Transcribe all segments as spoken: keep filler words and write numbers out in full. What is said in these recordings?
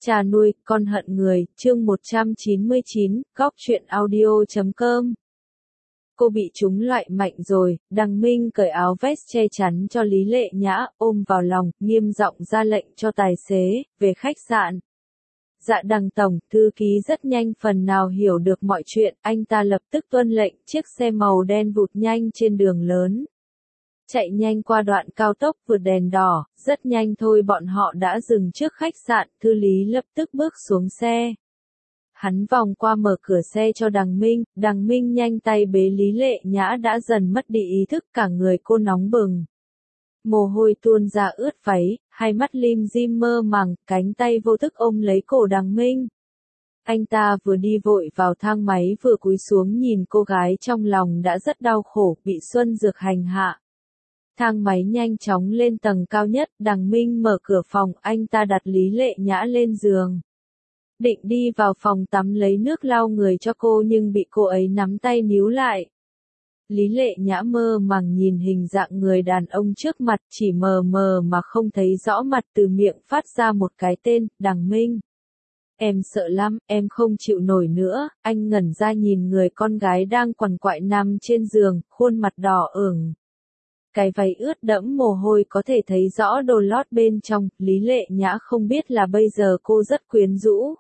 Cha nuôi, con hận người, chương một trăm chín mươi chín, góc truyện audio chấm com. Cô bị trúng loại mạnh rồi, Đằng Minh cởi áo vest che chắn cho Lý Lệ Nhã, ôm vào lòng, nghiêm giọng ra lệnh cho tài xế, về khách sạn. Dạ Đằng Tổng, thư ký rất nhanh phần nào hiểu được mọi chuyện, anh ta lập tức tuân lệnh, chiếc xe màu đen vụt nhanh trên đường lớn. Chạy nhanh qua đoạn cao tốc vượt đèn đỏ, rất nhanh thôi bọn họ đã dừng trước khách sạn, Thư Lý lập tức bước xuống xe. Hắn vòng qua mở cửa xe cho Đằng Minh, Đằng Minh nhanh tay bế Lý Lệ Nhã đã dần mất đi ý thức, cả người cô nóng bừng. Mồ hôi tuôn ra ướt váy, hai mắt lim dim mơ màng, cánh tay vô thức ôm lấy cổ Đằng Minh. Anh ta vừa đi vội vào thang máy vừa cúi xuống nhìn cô gái trong lòng đã rất đau khổ, bị Xuân Dược hành hạ. Thang máy nhanh chóng lên tầng cao nhất, Đằng Minh mở cửa phòng, anh ta đặt Lý Lệ Nhã lên giường. Định đi vào phòng tắm lấy nước lau người cho cô nhưng bị cô ấy nắm tay níu lại. Lý Lệ Nhã mơ màng nhìn hình dạng người đàn ông trước mặt, chỉ mờ mờ mà không thấy rõ mặt, từ miệng phát ra một cái tên, Đằng Minh. Em sợ lắm, em không chịu nổi nữa, anh ngẩn ra nhìn người con gái đang quằn quại nằm trên giường, khuôn mặt đỏ ửng. Cái váy ướt đẫm mồ hôi có thể thấy rõ đồ lót bên trong, Lý Lệ Nhã không biết là bây giờ cô rất quyến rũ.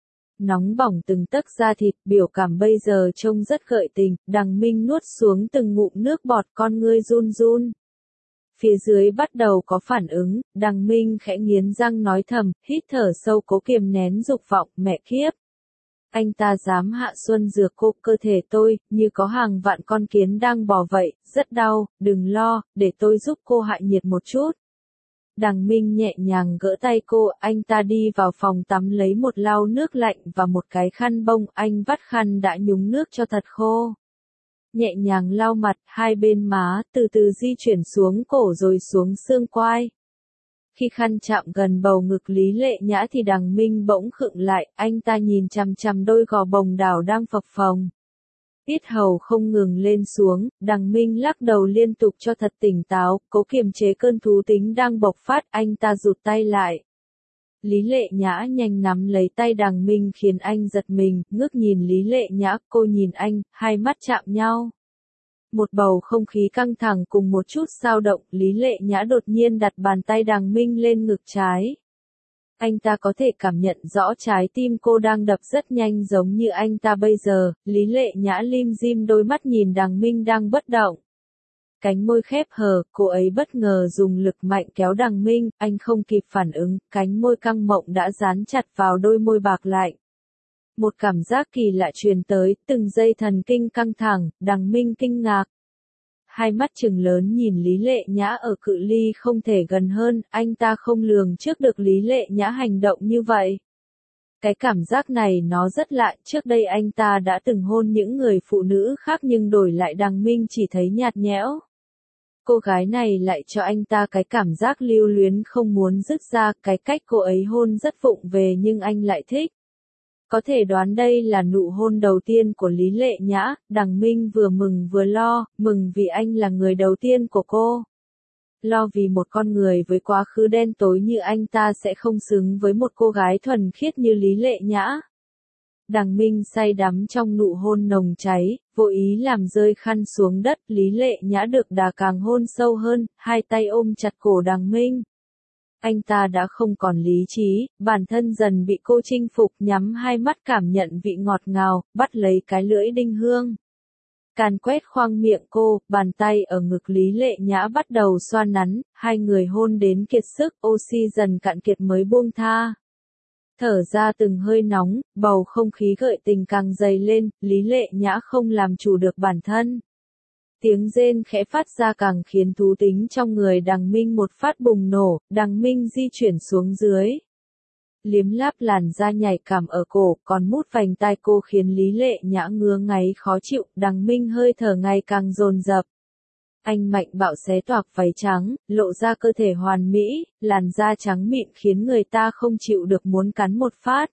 Nóng bỏng từng tấc da thịt, biểu cảm bây giờ trông rất gợi tình, Đằng Minh nuốt xuống từng ngụm nước bọt, con ngươi run run. Phía dưới bắt đầu có phản ứng, Đằng Minh khẽ nghiến răng nói thầm, hít thở sâu cố kiềm nén dục vọng, mẹ kiếp. Anh ta dám hạ Xuân Dược cô, cơ thể tôi, như có hàng vạn con kiến đang bò vậy, rất đau, đừng lo, để tôi giúp cô hạ nhiệt một chút. Đằng Minh nhẹ nhàng gỡ tay cô, anh ta đi vào phòng tắm lấy một lau nước lạnh và một cái khăn bông, anh vắt khăn đã nhúng nước cho thật khô. Nhẹ nhàng lau mặt, hai bên má, từ từ di chuyển xuống cổ rồi xuống xương quai. Khi khăn chạm gần bầu ngực Lý Lệ Nhã thì Đằng Minh bỗng khựng lại, anh ta nhìn chằm chằm đôi gò bồng đào đang phập phồng. Yết hầu không ngừng lên xuống, Đằng Minh lắc đầu liên tục cho thật tỉnh táo, cố kiềm chế cơn thú tính đang bộc phát, anh ta rụt tay lại. Lý Lệ Nhã nhanh nắm lấy tay Đằng Minh khiến anh giật mình, ngước nhìn Lý Lệ Nhã, cô nhìn anh, hai mắt chạm nhau. Một bầu không khí căng thẳng cùng một chút dao động, Lý Lệ Nhã đột nhiên đặt bàn tay Đằng Minh lên ngực trái. Anh ta có thể cảm nhận rõ trái tim cô đang đập rất nhanh giống như anh ta bây giờ, Lý Lệ Nhã lim dim đôi mắt nhìn Đằng Minh đang bất động. Cánh môi khép hờ, cô ấy bất ngờ dùng lực mạnh kéo Đằng Minh, anh không kịp phản ứng, cánh môi căng mộng đã dán chặt vào đôi môi bạc lạnh. Một cảm giác kỳ lạ truyền tới, từng dây thần kinh căng thẳng, Đằng Minh kinh ngạc. Hai mắt trừng lớn nhìn Lý Lệ Nhã ở cự ly không thể gần hơn, anh ta không lường trước được Lý Lệ Nhã hành động như vậy. Cái cảm giác này nó rất lạ, trước đây anh ta đã từng hôn những người phụ nữ khác nhưng đổi lại Đằng Minh chỉ thấy nhạt nhẽo. Cô gái này lại cho anh ta cái cảm giác lưu luyến không muốn dứt ra, cái cách cô ấy hôn rất vụng về nhưng anh lại thích. Có thể đoán đây là nụ hôn đầu tiên của Lý Lệ Nhã, Đằng Minh vừa mừng vừa lo, mừng vì anh là người đầu tiên của cô. Lo vì một con người với quá khứ đen tối như anh ta sẽ không xứng với một cô gái thuần khiết như Lý Lệ Nhã. Đằng Minh say đắm trong nụ hôn nồng cháy, vô ý làm rơi khăn xuống đất, Lý Lệ Nhã được đà càng hôn sâu hơn, hai tay ôm chặt cổ Đằng Minh. Anh ta đã không còn lý trí, bản thân dần bị cô chinh phục, nhắm hai mắt cảm nhận vị ngọt ngào, bắt lấy cái lưỡi đinh hương. Càn quét khoang miệng cô, bàn tay ở ngực Lý Lệ Nhã bắt đầu xoa nắn, hai người hôn đến kiệt sức, oxy dần cạn kiệt mới buông tha. Thở ra từng hơi nóng, bầu không khí gợi tình càng dày lên, Lý Lệ Nhã không làm chủ được bản thân. Tiếng rên khẽ phát ra càng khiến thú tính trong người Đằng Minh một phát bùng nổ, Đằng Minh di chuyển xuống dưới. Liếm láp làn da nhạy cảm ở cổ, còn mút vành tai cô khiến Lý Lệ Nhã ngứa ngáy khó chịu, Đằng Minh hơi thở ngày càng dồn dập. Anh mạnh bạo xé toạc váy trắng, lộ ra cơ thể hoàn mỹ, làn da trắng mịn khiến người ta không chịu được muốn cắn một phát.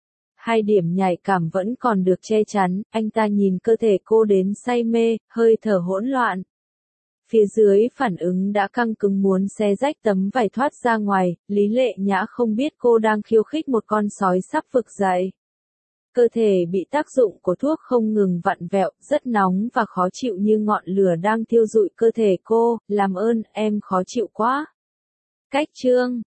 Hai điểm nhạy cảm vẫn còn được che chắn, anh ta nhìn cơ thể cô đến say mê, hơi thở hỗn loạn. Phía dưới phản ứng đã căng cứng muốn xé rách tấm vải thoát ra ngoài, Lý Lệ Nhã không biết cô đang khiêu khích một con sói sắp vực dậy. Cơ thể bị tác dụng của thuốc không ngừng vặn vẹo, rất nóng và khó chịu như ngọn lửa đang thiêu rụi cơ thể cô, làm ơn, em khó chịu quá. Cách chương